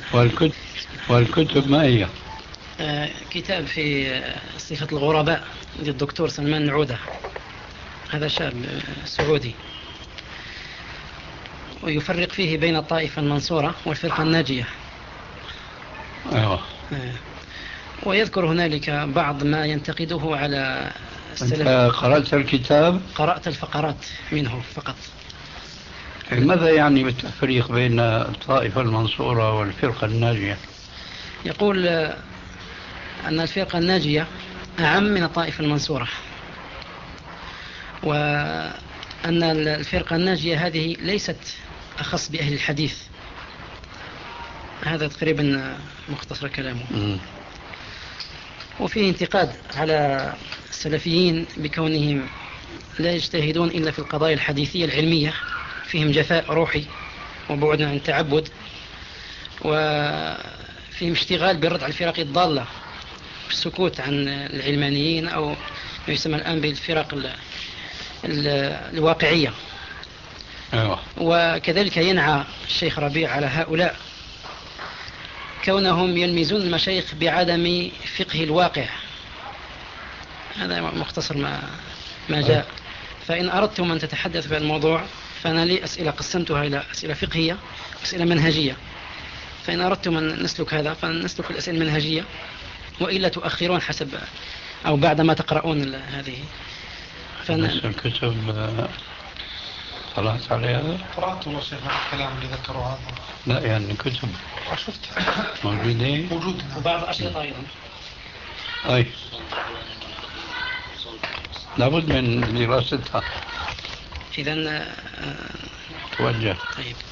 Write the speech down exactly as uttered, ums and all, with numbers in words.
والكتب والكتب ما هي؟ آه كتاب في صفة الغرباء للدكتور سلمان نعودة، هذا شاب سعودي، ويفرق فيه بين الطائفة المنصورة والفرقة الناجية. أيوة. آه. ويذكر هنالك بعض ما ينتقده على السلف. أنت قرأت الكتاب؟ قرأت الفقرات منه فقط. ماذا يعني بالتفريق بين الطائفة المنصورة والفرقة الناجية؟ يقول أن الفرقة الناجية أعم من الطائفة المنصورة، وأن الفرقة الناجية هذه ليست أخص بأهل الحديث. هذا تقريبا مختصر كلامه. م. وفيه انتقاد على السلفيين بكونهم لا يجتهدون إلا في القضايا الحديثية العلمية، فيهم جفاء روحي وبعد عن التعبد، وفيهم اشتغال بالرد على الفرق الضالة، السكوت عن العلمانيين أو ما يسمى الآن بالفرق ال ال الواقعية. أيوة. وكذلك ينعى الشيخ ربيع على هؤلاء كونهم يلمزون المشايخ بعدم فقه الواقع. هذا مختصر ما ما جاء. فإن أردتم أن تتحدث في الموضوع فأنا لي أسئلة قسمتها إلى أسئلة فقهية وأسئلة منهجية، فإن أردتم أن نسلك هذا فنسلك الأسئلة المنهجية، وإلا تؤخرون حسب أو بعدما تقرؤون هذه. فن... الكتب طلعت عليها؟ قرأت والله شيخ الكلام اللي ذكروا هذا. لا يعني كتب شفت موجودة موجودة وبعض الأشرطة أيضا. أي لابد من دراستها. إذن توجه. طيب.